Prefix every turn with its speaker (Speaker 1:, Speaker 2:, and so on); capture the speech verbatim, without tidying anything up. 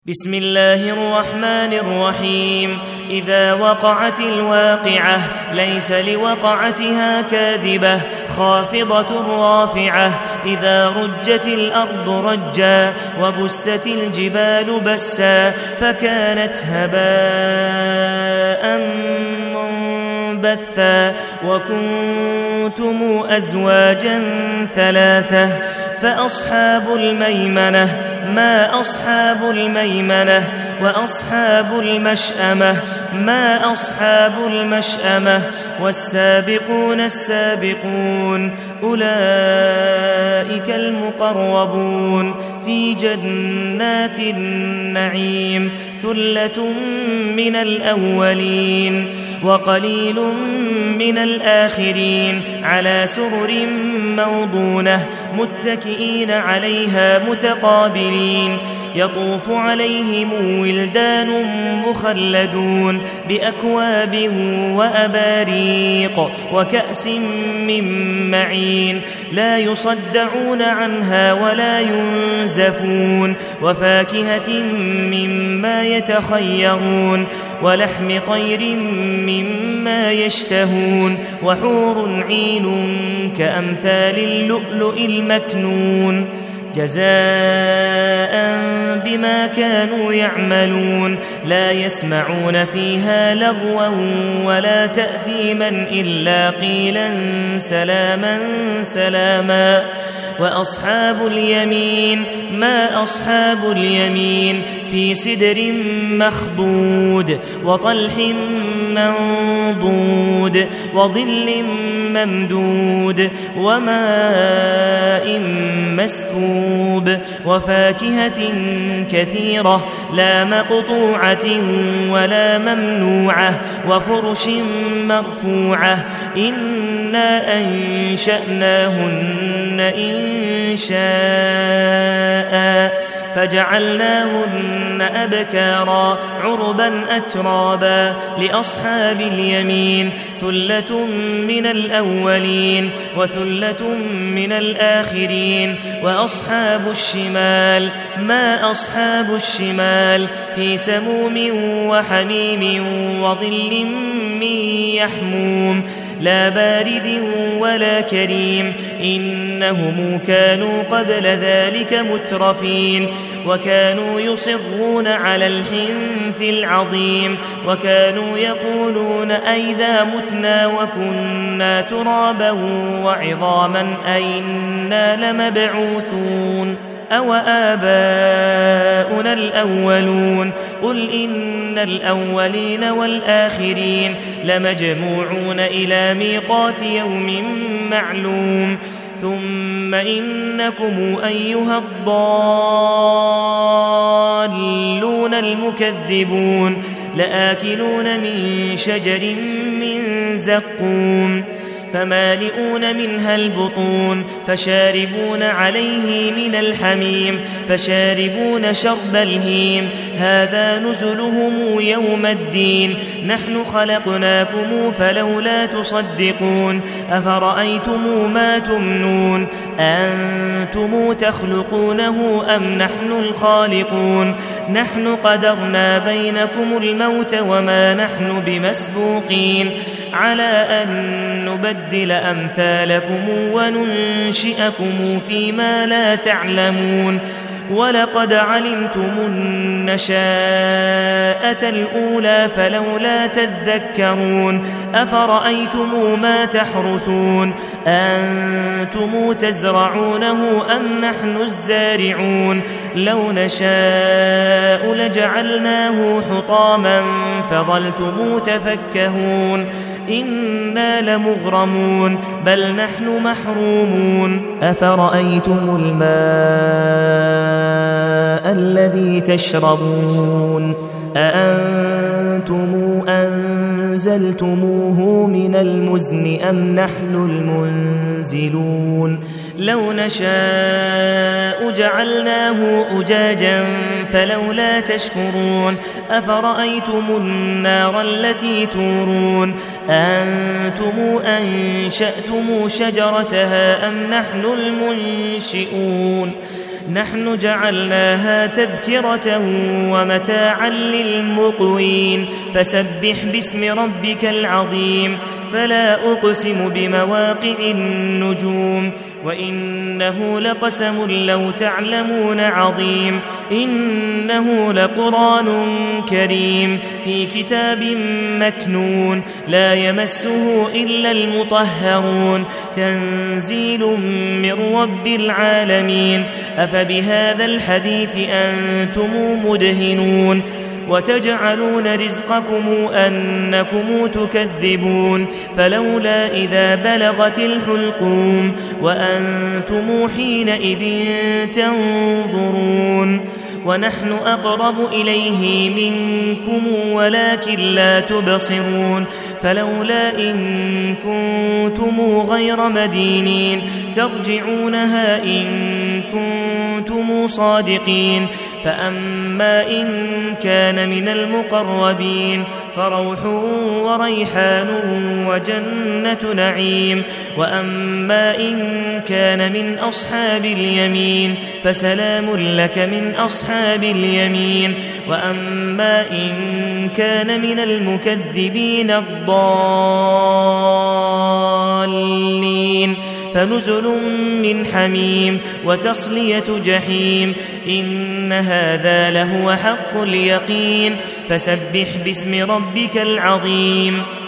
Speaker 1: بسم الله الرحمن الرحيم. إذا وقعت الواقعة ليس لوقعتها كاذبة خافضة رافعة. إذا رجت الأرض رجا وبست الجبال بسا فكانت هباء منبثا. وكنتم أزواجا ثلاثة فأصحاب الميمنة ما أصحاب الميمنة وأصحاب المشأمة ما أصحاب المشأمة. والسابقون السابقون أولئك المقربون في جنات النعيم. ثلة من الأولين وقليل من الآخرين على سرر موضونة متكئين عليها متقابلين. يطوف عليهم ولدان مخلدون بأكواب وأباريق وكأس من معين لا يصدعون عنها ولا ينزفون. وفاكهة مما يتخيرون ولحم طير مما يشتهون. وحور عين كأمثال اللؤلؤ المكنون جزاء بما كانوا يعملون. لا يسمعون فيها لغوا ولا تأثيما إلا قيلا سلاما سلاما. وأصحاب اليمين ما أصحاب اليمين في سدر مخضود وطلح منضود وظل ممدود وماء مسكوب. وفاكهة كثيرة لا مقطوعة ولا ممنوعة وفرش مرفوعة. إنا أنشأناهن إن شاء فجعلناهن أبكارا عربا أترابا. لأصحاب اليمين ثلة من الأولين وثلة من الآخرين. وأصحاب الشمال ما أصحاب الشمال في سموم وحميم وظل من يحموم لا بارد ولا كريم. إنهم كانوا قبل ذلك مترفين وكانوا يصرون على الحنث العظيم. وكانوا يقولون أئذا متنا وكنا ترابا وعظاما أئنا لمبعوثون أو آباؤنا الأولون. قل إن الأولين والآخرين لمجموعون إلى ميقات يوم معلوم. ثم إنكم أيها الضالون المكذبون لآكلون من شجر من زقوم فمالئون منها البطون فشاربون عليه من الحميم فشاربون شرب الهيم. هذا نزلهم يوم الدين. نحن خلقناكم فلولا تصدقون. أفرأيتم ما تمنون أنتم تخلقونه أم نحن الخالقون. نحن قدرنا بينكم الموت وما نحن بمسبوقين على أن نبدل أمثالكم وننشئكم فيما لا تعلمون. ولقد علمتم النشاءة الأولى فلولا تذكرون. أفرأيتم ما تحرثون أنتم تزرعونه أم نحن الزارعون. لو نشاء لجعلناه حطاما فظلتم تفكهون. إنا لمغرمون بل نحن محرومون. أفرأيتم الماء الذي تشربون أأنتم أنزلتموه من المزن أم نحن المنزلون. لو نشاء جعلناه أجاجا فلولا تشكرون. أفرأيتم النار التي تورون أنتم أنشأتم شجرتها أم نحن المنشئون. نحن جعلناها تذكرة ومتاعا للمقوين فسبح باسم ربك العظيم فلا أقسم بمواقع النجوم وإنه لقسم لو تعلمون عظيم إنه لقرآن كريم في كتاب مكنون لا يمسه إلا المطهرون تنزيل من رب العالمين أفبهذا الحديث أنتم مدهنون وتجعلون رزقكم أنكم تكذبون فلولا إذا بلغت الحلقوم وأنتم حينئذ تنظرون ونحن أقرب إليه منكم ولكن لا تبصرون فلولا إن كنتم غير مدينين ترجعونها إن كنتم صادقين فأما إن كان من المقربين فروح وريحان وجنة نعيم وأما إن كان من أصحاب اليمين فسلام لك من أصحاب اليمين وأما إن كان من المكذبين الضالين فنزل من حميم وتصلية جحيم إن هذا لهو حق اليقين فسبح باسم ربك العظيم